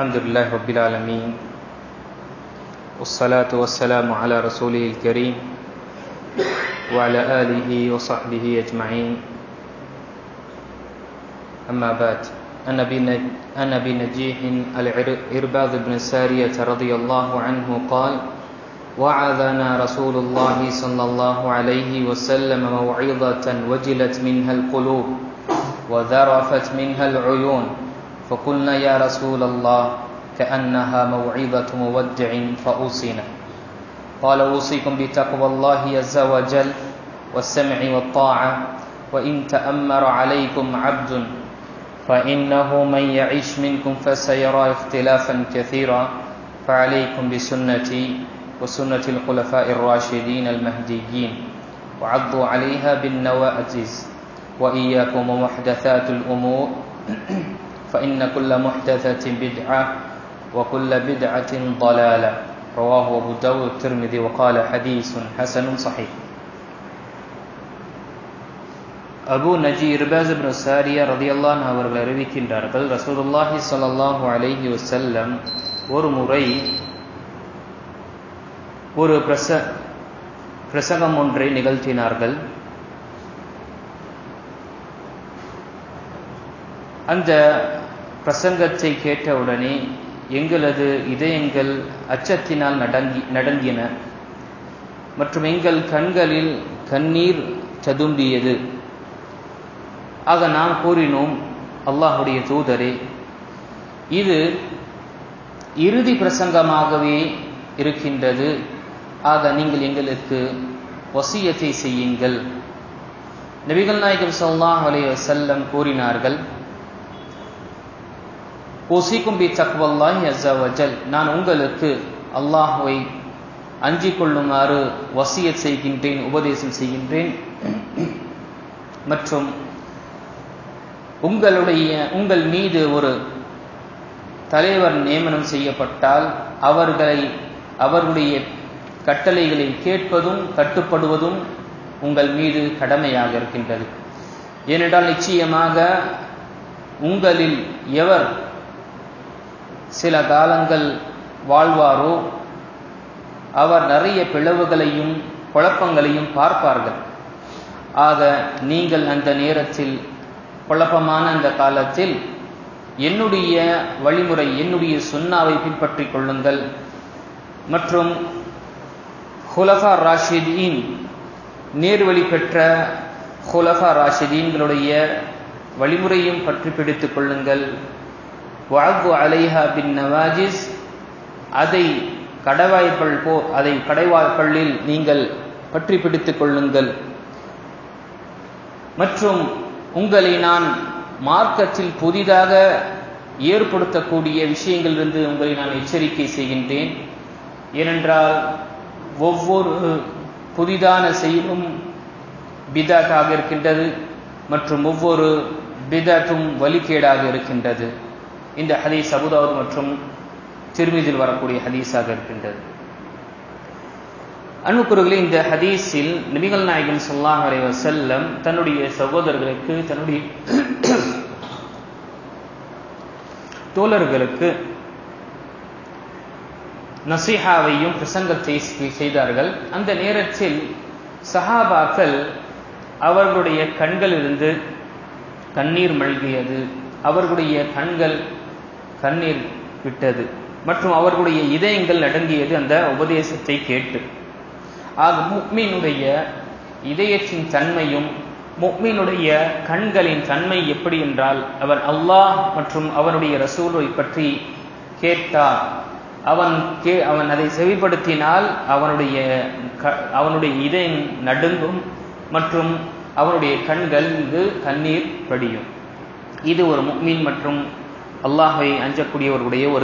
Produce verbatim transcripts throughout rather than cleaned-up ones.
الحمدلله رب العالمين والصلاة والسلام على رسوله الكريم وعلى آله وصحبه أجمعين أما بعد عن أبي نجيح العرباض بن سارية رضي الله عنه قال وعظنا رسول الله صلى الله عليه وسلم موعظة وجلت منها القلوب وذرفت منها العيون فقلنا يا رسول الله كأنها موعظة مودع فأوصنا قال أوصيكم بتقوى الله عز وجل والسمع والطاعة وإن تأمر عليكم عبد فإنه من يعيش منكم فسيرى اختلافا كثيرا فعليكم بسنتي وسنة الخلفاء الراشدين المهديين وعضوا عليها بالنواجذ وإياكم ومحدثات الأمور فإن كل محدثة بدعة وكل بدعة ضلالة رواه أبو داود الترمذي وقال حديث حسن صحيح. அபு நஜி இர்பாஸ் இப்னு சாரியா ரலியல்லாஹு அன்ஹு அவர்கள் அறிவிக்கின்றார்கள், ரசூலுல்லாஹி ஸல்லல்லாஹு அலைஹி வஸல்லம் ஒரு முறை ஒரு பிரச பிரசங்கம் ஒன்றை நிகழ்த்தினார்கள். அந்த பிரசங்கத்தை கேட்டவுடனே எங்களது இதயங்கள் அச்சத்தினால் நடங்கி நடங்கின மற்றும் எங்கள் கண்களில் கண்ணீர் ததும்பியது. ஆக நாம் கூறினோம், அல்லாஹுடைய தூதரே, இது இறுதி பிரசங்கமாகவே இருக்கின்றது. ஆக நீங்கள் எங்களுக்கு வசியத்தை செய்யுங்கள். நபிகள் நாயகம் ஸல்லல்லாஹு அலைஹி வஸல்லம் கூறினார்கள், ஊசிக்கும் பி தக்வல்லாஹி அஸ்ஸ வஜல், நான் உங்களுக்கு அல்லாஹ்வை அஞ்சிக் கொள்ளுமாறு வசியத் செய்கின்றேன், உபதேசம் செய்கின்றேன். மற்றும் உங்களுடைய உங்கள் மீது ஒரு தலைவர் நியமனம் செய்யப்பட்டால் அவர்களை அவர்களுடைய கட்டளைகளை கேட்பதும் கட்டுப்படுவதும் உங்கள் மீது கடமையாக இருக்கின்றது. ஏனென்றால் நிச்சயமாக உங்களில் எவர் சில காலங்கள் வாழ்வாரோ அவர் நிறைய பிளவுகளையும் குழப்பங்களையும் பார்ப்பார்கள். ஆக நீங்கள் அந்த நேரத்தில், குழப்பமான அந்த காலத்தில் என்னுடைய வழிமுறை, என்னுடைய சுன்னாவை பின்பற்றிக் கொள்ளுங்கள். மற்றும் ஹுலஃபா ராஷிதீன், நேர்வழி பெற்ற ஹுலஃபா ராஷிதீன்களுடைய வழிமுறையும் பற்றி பிடித்துக் கொள்ளுங்கள். வஅது அலைஹா பின் நவாஜிஸ், அதை கடவாய்ப்பல் போ அதை கடைவாய்ப்பல்லில் நீங்கள் பற்றி பிடித்துக் கொள்ளுங்கள். மற்றும் உங்களை நான் மார்க்கத்தில் புதிதாக ஏற்படுத்தக்கூடிய விஷயங்களிலிருந்து உங்களை நான் எச்சரிக்கை செய்கின்றேன். ஏனென்றால் ஒவ்வொரு புதிதான செயலும் பிதாட்டாக இருக்கின்றது மற்றும் ஒவ்வொரு பிதாட்டும் வழிகேடாக இருக்கின்றது. இந்த ஹதீஸ் அபூ தாவூத் மற்றும் திர்மிதியில் வரக்கூடிய ஹதீஸாக இருக்கின்றது. அன்புக்குரியவர்களே, இந்த ஹதீஸில் நபிகள் நாயகம் ஸல்லல்லாஹு அலைஹி வஸல்லம் தன்னுடைய சகோதரர்களுக்கு, தன்னுடைய தோழர்களுக்கு நசீஹாவையும் பிரசங்கத்தை செய்தார்கள். அந்த நேரத்தில் சஹாபாக்கள் அவர்களுடைய கண்களிலிருந்து கண்ணீர் மல்கியது, அவர்களுடைய கண்கள் கண்ணீர் விட்டது மற்றும் அவர்களுடைய இதயங்கள் நடுங்கியது அந்த உபதேசத்தை கேட்டு. ஆக முஃமினுடைய இதயத்தின் தன்மையும் முஃமினுடைய கண்களின் தன்மை எப்படி என்றால், அவர் அல்லாஹ் மற்றும் அவனுடைய ரசூலை பற்றி கேட்டார், அவன் கே அவன் அதை செவிப்படுத்தினால் அவனுடைய அவனுடைய இதயம் நடுங்கும் மற்றும் அவனுடைய கண்கள் மீது கண்ணீர் படியும். இது ஒரு முஃமின் மற்றும் அல்லாஹ்வை அஞ்சக்கூடியவர்களுடைய ஒரு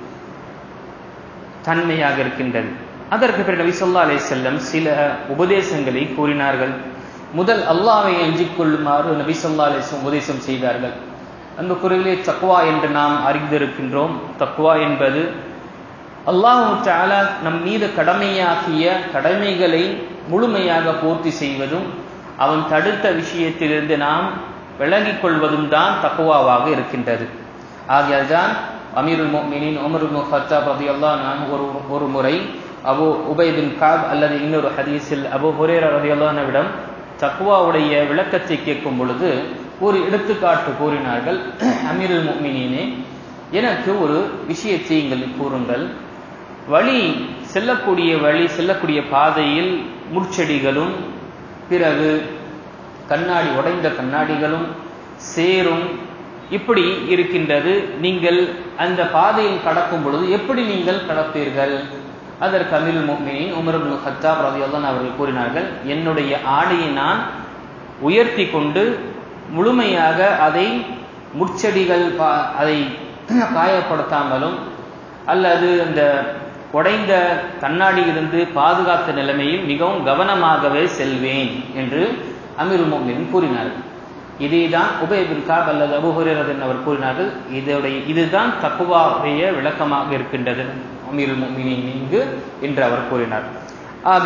தன்மையாக இருக்கின்றது. அதற்கு பிறகு நபி ஸல்லல்லாஹு அலைஹி வஸல்லம் சில உபதேசங்களை கூறினார்கள். முதல் அல்லாஹ்வை அஞ்சிக் கொள்ளுமாறு நபி ஸல்லல்லாஹு அலைஹி வஸல்லம் உபதேசம் செய்தார்கள். அந்த குரலிலே தக்வா என்று நாம் அறிந்திருக்கின்றோம். தக்வா என்பது அல்லாஹ் தஆலா நம் மீது கடமையாக்கிய கடமைகளை முழுமையாக பூர்த்தி செய்வதும் அவன் தடுத்த விஷயத்திலிருந்து நாம் விலகிக் கொள்வதும் தான் தக்வாவாக இருக்கின்றது. ஆகையால்தான் அமீருல் முஃமினீன் உமர் இப்னு கத்தாப் ரலியல்லாஹு அன்ஹு ஒரு ஒரு முறை அபு உபை பின் கஅப் அல்லது இன்னொரு ஹதீஸில் அபு ஹுரைரா ரலியல்லாஹு அன்ஹுவிடம் தக்வாவுடைய விளக்கத்தை கேட்கும் பொழுது ஒரு எடுத்துக்காட்டு கூறினார்கள். அமீருல் முஃமினீனே, எனக்கு ஒரு விஷயத்தை நீங்கள் கூறுங்கள். வழி செல்லக்கூடிய வழி செல்லக்கூடிய பாதையில் முட்செடிகளும் பிறகு கண்ணாடி உடைந்த கண்ணாடிகளும் சேரும் இப்படி இருக்கின்றது. நீங்கள் அந்த பாதையில் கடக்கும் பொழுது எப்படி நீங்கள் கடப்பீர்கள்? அதற்கு அமீருல் முஃமினீன் உமர் இப்னு கத்தாப் ரலியல்லாஹு அன்ஹு அவர்கள் கூறினார்கள், என்னுடைய ஆடையை நான் உயர்த்தி கொண்டு முழுமையாக அதை முட்செடிகள் அதை காயப்படுத்தாமலும் அல்லது அந்த உடைந்த கண்ணாடியிலிருந்து பாதுகாத்த நிலைமையில் மிகவும் கவனமாகவே செல்வேன் என்று அமீருல் முஃமினீன் கூறினார்கள். இதைதான் உபை பின் கஅப் அல்லது அபூ ஹுரைரா அவர் கூறினார்கள். இதோடைய இதுதான் தக்வாவுடைய விளக்கமாக இருக்கின்றது அமீருல் முஃமினீன் இங்கு என்று அவர் கூறினார். ஆக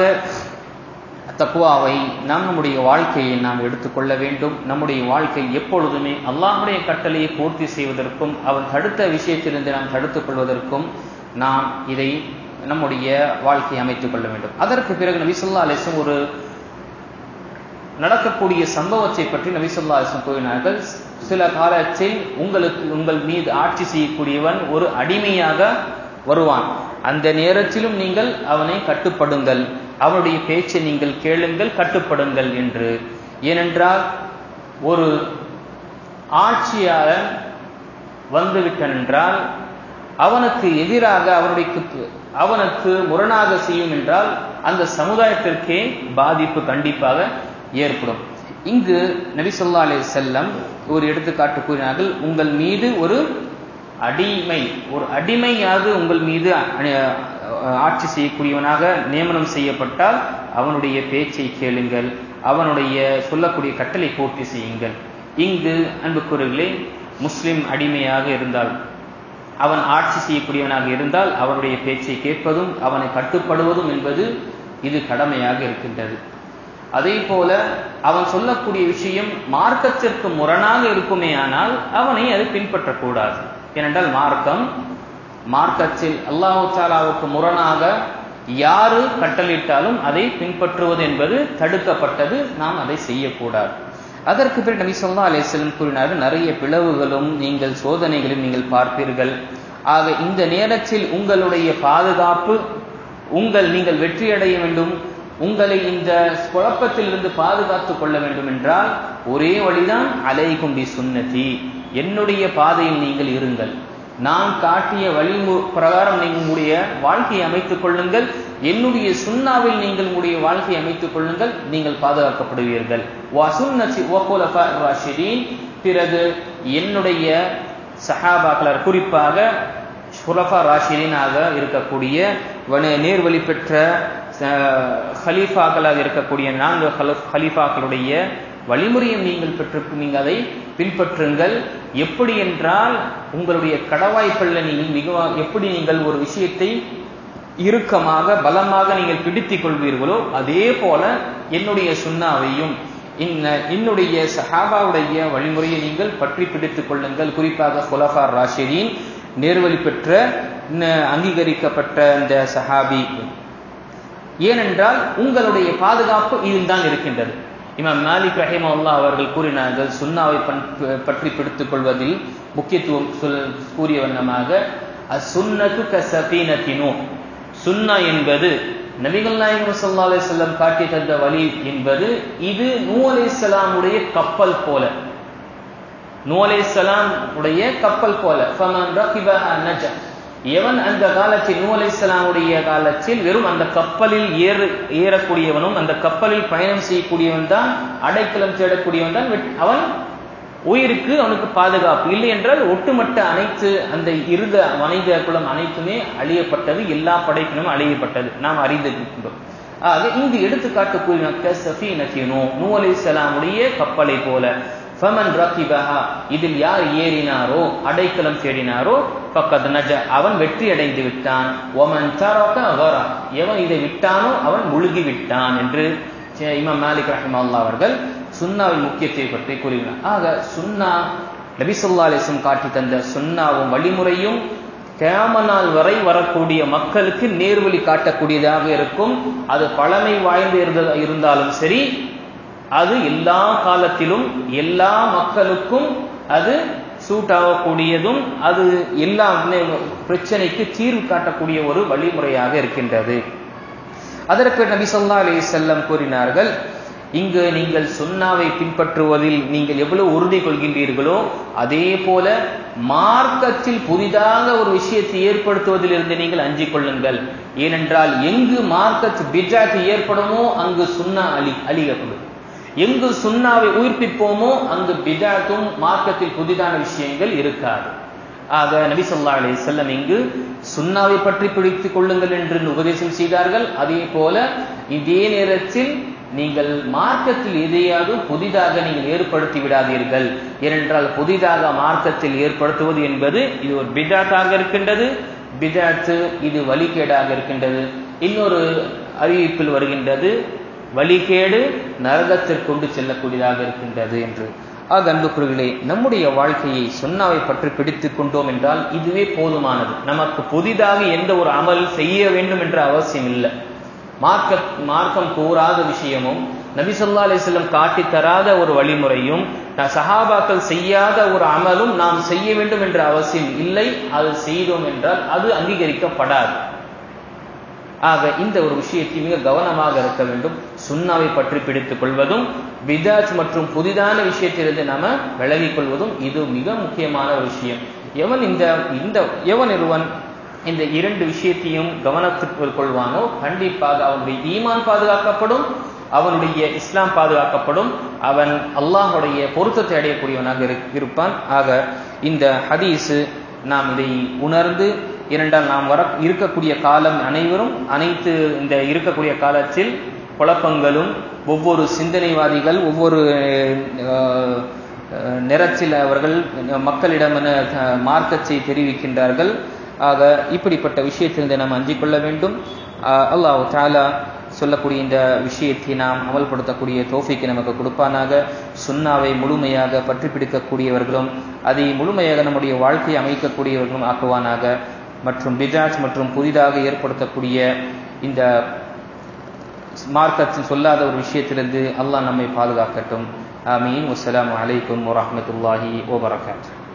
தக்வாவை நாம் நம்முடைய வாழ்க்கையை நாம் எடுத்துக்கொள்ள வேண்டும். நம்முடைய வாழ்க்கை எப்பொழுதுமே அல்லாஹ்வுடைய கட்டளையை பூர்த்தி செய்வதற்கும் அவன் தடுத்த விஷயத்திலிருந்து நாம் தடுத்துக் கொள்வதற்கும் நாம் இதை நம்முடைய வாழ்க்கையை அமைத்துக் கொள்ள வேண்டும். அதற்கு பிறகு நபி ஸல்லல்லாஹு அலைஹி வஸல்லம் ஒரு நடக்கக்கூடிய சம்பவத்தை பற்றி நபி ஸல்லல்லாஹு அலைஹி வஸல்லம் கூறினார்கள். சில காலத்தில் உங்களுக்கு உங்கள் மீது ஆட்சி செய்யக்கூடியவன் ஒரு அடிமையாக வருவான். அந்த நேரத்திலும் நீங்கள் அவனை கட்டுப்படுங்கள், அவனுடைய பேச்சை நீங்கள் கேளுங்கள், கட்டுப்படுங்கள் என்று. ஏனென்றால் ஒரு ஆட்சியாளன் வந்துவிட்டான் என்றால் அவனுக்கு எதிராக அவனுடைய அவனுக்கு முரணாக செய்யும் என்றால் அந்த சமுதாயத்திற்கே பாதிப்பு கண்டிப்பாக ஏற்படும். இங்கு நபி ஸல்லல்லாஹு அலைஹி வஸல்லம் ஒரு எடுத்துக்காட்டு கூறினார்கள். உங்கள் மீது ஒரு அடிமை ஒரு அடிமையாக உங்கள் மீது ஆட்சி செய்யக்கூடியவனாக நியமனம் செய்யப்பட்டால் அவனுடைய பேச்சை கேளுங்கள், அவனுடைய சொல்லக்கூடிய கட்டளை பூர்த்தி செய்யுங்கள். இங்கு அன்புக்குரியவர்களே, முஸ்லிம் அடிமையாக இருந்தால் அவன் ஆட்சி செய்யக்கூடியவனாக இருந்தால் அவனுடைய பேச்சை கேட்பதும் அவனை கட்டுப்படுவதும் என்பது இது கடமையாக இருக்கின்றது. அதே போல அவன் சொல்லக்கூடிய விஷயம் மார்க்கத்திற்கு முரணாக இருக்குமே ஆனால் அவனை அது பின்பற்றக்கூடாது. ஏனென்றால் மார்க்கம் மார்க்கத்தில் அல்லாஹ் தஆலாவுக்கு முரணாக யாரு கட்டளிட்டாலும் அதை பின்பற்றுவது என்பது தடுக்கப்பட்டது. நாம் அதை செய்யக்கூடாது. அதற்கு பிறகு நபி ஸல்லல்லாஹு அலைஹி வஸல்லம் கூறினார்கள், நிறைய பிளவுகளும் நீங்கள் சோதனைகளும் நீங்கள் பார்ப்பீர்கள். ஆக இந்த நேரத்தில் உங்களுடைய பாதுகாப்பு உங்கள் நீங்கள் வெற்றியடைய வேண்டும், உங்களை இந்த குழப்பத்திலிருந்து பாதுகாத்துக் கொள்ள வேண்டும் என்றால் ஒரே வழிதான் அலைக்கும் பி சுன்னதி, என்னுடைய பாதையில் நீங்கள் இருங்கள், நான் காட்டிய வழி பிரகாரம் நீங்கள் உங்களுடைய வாழ்க்கையை அமைத்துக் கொள்ளுங்கள், என்னுடைய சுன்னாவில் நீங்கள் உங்களுடைய வாழ்க்கையை அமைத்துக் கொள்ளுங்கள், நீங்கள் பாதுகாக்கப்படுவீர்கள். வா சுன்னதி வ குலஃபாஇர் ராஷிதீன், பிறகு என்னுடைய சஹாபாக்கள் குறிப்பாக குலஃபா ராஷிதீனாக இருக்கக்கூடிய நேர்வழி பெற்ற ஹலீஃபாக்களாக இருக்கக்கூடிய நான்கு ஹலீஃபாக்களுடைய வழிமுறையை நீங்கள் பெற்று நீங்கள் அதை பின்பற்றுங்கள். எப்படி என்றால் உங்களுடைய கடவாய்ப்பல்ல நீங்கள் மிக எப்படி நீங்கள் ஒரு விஷயத்தை இறுக்கமாக பலமாக நீங்கள் பிடித்துக் கொள்வீர்களோ அதே போல என்னுடைய சுன்னாவையும் என்னுடைய சஹாபாவுடைய வழிமுறையை நீங்கள் பற்றி பிடித்துக் கொள்ளுங்கள். குறிப்பாக குலஃபா ராஷிதீன், நேர்வழி பெற்ற அங்கீகரிக்கப்பட்ட இந்த சஹாபி. ஏனென்றால் உங்களுடைய பாதுகாப்பு இதில் தான் இருக்கின்றது. இமாம் மாலிக் ரஹிமஹுல்லாஹ் அவர்கள் கூறினார்கள், சுன்னாவை பற்றி பிடித்துக் கொள்வதில் முக்கியத்துவம் கூறிய வண்ணமாக அசுன்னத்து கஸஃபீனத்தினு, சுன்னா என்பது நபிகள் நாயகம் ஸல்லல்லாஹு அலைஹி வஸல்லம் காட்டி தந்த வழி என்பது இது நூஹ் அலைஹிஸ்ஸலாமுடைய கப்பல் போல, நூஹ் அலைஹிஸ்ஸலாம் உடைய கப்பல் போல. ஃபமன் ரகிபஹா நஜா, எவன் அந்த காலத்தில் நூஹ் அலைஹிஸ்ஸலாமுடைய காலத்தில் வெறும் அந்த கப்பலில் ஏற ஏறக்கூடியவனும் அந்த கப்பலில் பயணம் செய்யக்கூடியவன் தான், அடைக்கலம் தேடக்கூடியவன் தான் அவன் உயிருக்கு அவனுக்கு பாதுகாப்பு. இல்லை என்றால் ஒட்டுமொத்த அனைத்து அந்த இருத மனித குலம் அனைத்துமே அழியப்பட்டது, எல்லா படைப்பினும் அழியப்பட்டது நாம் அறிந்திருக்கின்றோம். ஆக இங்கு எடுத்துக்காட்டு கூறினாக்க சஃபீனத்தினு, நூஹ் அலைஹிஸ்ஸலாமுடைய கப்பலை போல. ஃபமன் ரகிபஹா, இதில் யார் ஏறினாரோ அடைக்கலம் தேடினாரோ ஃபக்கத் நஜா, அவன் வெற்றி அடைந்து விட்டான். வமன் தரக கரா, எவன் இதை விட்டானோ அவன் முழுகி விட்டான் என்று இமாம் மாலிக் ரஹிமஹுல்லாஹ் அவர்கள் சுன்னாவின் முக்கியத்தை பற்றி கூறினார். ஆக சுன்னா நபி ஸல்லல்லாஹு அலைஹி வஸல்லம் காட்டி தந்த சுன்னாவும் வழிமுறையும் கியாம நாள் வரை வரக்கூடிய மக்களுக்கு நேர்வழி காட்டக்கூடியதாக இருக்கும். அது பழமை வாய்ந்து இருந்தாலும் சரி, அது எல்லா காலத்திலும் எல்லா மக்களுக்கும் அது சூட் ஆகக்கூடியதும், அது எல்லா பிரச்சனைக்கு தீர்வு காட்டக்கூடிய ஒரு வழிமுறையாக இருக்கின்றது. அதற்கு நபி ஸல்லல்லாஹு அலைஹி வஸல்லம் கூறினார்கள், இங்கு நீங்கள் சுன்னாவை பின்பற்றுவதில் நீங்கள் எவ்வளவு உறுதி கொள்கின்றீர்களோ அதே போல மார்க்கத்தில் புதிதாக ஒரு விஷயத்தை ஏற்படுத்துவதில் இருந்து நீங்கள் அஞ்சிக் கொள்ளுங்கள். ஏனென்றால் எங்கு மார்க்கத் பித்அத் ஏற்படுமோ அங்கு சுன்னா அழி அழியப்படும். எங்கு சுன்னாவை உயிர்ப்பிப்போமோ அங்கு பித்அத்தும் மார்க்கத்தில் புதிதான விஷயங்கள் இருக்காது. ஆக நபி ஸல்லல்லாஹு அலைஹி வஸல்லம் இங்கு சுன்னாவை பற்றி பிடித்துக் கொள்ளுங்கள் என்று உபதேசம் செய்தார்கள். அதே போல இதே நேரத்தில் நீங்கள் மார்க்கத்தில் எதையாவது புதிதாக நீங்கள் ஏற்படுத்தி விடாதீர்கள். ஏனென்றால் புதிதாக மார்க்கத்தில் ஏற்படுத்துவது என்பது இது ஒரு பித்அத்தாக இருக்கின்றது. பித்அத் இது வழிகேடாக இருக்கின்றது. இன்னொரு அறிவிப்பில் வருகின்றது, வழிகேடு நரகத்திற்கு கொண்டு செல்லக்கூடியதாக இருக்கின்றது என்று. ஆக அன்புக்குரியவர்களே, நம்முடைய வாழ்க்கையை சுன்னாவை பற்றி பிடித்துக் கொண்டோம் என்றால் இதுவே போதுமானது. நமக்கு புதிதாக எந்த ஒரு அமல் செய்ய வேண்டும் என்ற அவசியம் இல்லை. மார்க்க மார்க்கம் கூறாத விஷயமும் நபி ஸல்லல்லாஹு அலைஹி வஸல்லம் காட்டி தராத ஒரு வழிமுறையும் சஹாபாக்கள் செய்யாத ஒரு அமலும் நாம் செய்ய வேண்டும் என்ற அவசியம் இல்லை. அது செய்தோம் என்றால் அது அங்கீகரிக்கப்படாது. ஆக இந்த ஒரு விஷயத்தை மிக கவனமாக இருக்க வேண்டும். சுன்னாவை பற்றி பிடித்துக் கொள்வதும் பித்அத் மற்றும் புதிதான விஷயத்திலிருந்து நாம விலகிக் கொள்வதும் இது மிக முக்கியமான ஒரு விஷயம். எவன் இந்த இந்த எவன் ஒருவன் இந்த இரண்டு விஷயத்தையும் கவனத்திற்கு கொள்வானோ கண்டிப்பாக அவனுடைய ஈமான் பாதுகாக்கப்படும், அவனுடைய இஸ்லாம் பாதுகாக்கப்படும், அவன் அல்லாஹ்வுடைய பொருத்தத்தை அடையக்கூடியவனாக இருப்பான். ஆக இந்த ஹதீஸு நாம் இதை உணர்ந்து, இரண்டால் நாம் வர இருக்கக்கூடிய காலம் அனைவரும் அனைத்து இந்த இருக்கக்கூடிய காலத்தில் குழப்பங்களும் ஒவ்வொரு சிந்தனைவாதிகள் ஒவ்வொரு நிறத்தில் அவர்கள் மக்களிடம் மார்க்கத்தை தெரிவிக்கின்றார்கள். ஆக இப்படிப்பட்ட விஷயத்திலிருந்து நாம் அஞ்சிக் கொள்ள வேண்டும். அல்லாஹ் தஆலா சொல்லக்கூடிய இந்த விஷயத்தை நாம் அமல்படுத்தக்கூடிய தௌஃபீக்கை நமக்கு கொடுப்பானாக. சுன்னாவை முழுமையாக பற்றி பிடிக்கக்கூடியவர்களும் அதை முழுமையாக நம்முடைய வாழ்க்கையை அமைக்கக்கூடியவர்களும் ஆக்குவானாக. மற்றும் பித்அத் மற்றும் புதிதாக ஏற்படுத்தக்கூடிய இந்த மார்க்கத்தில் சொல்லாத ஒரு விஷயத்திலிருந்து அல்லாஹ் நம்மை பாதுகாக்கட்டும். ஆமீன். வஸ்ஸலாமு அலைக்கும் வரஹ்மத்துல்லாஹி வபரகாத்துஹு.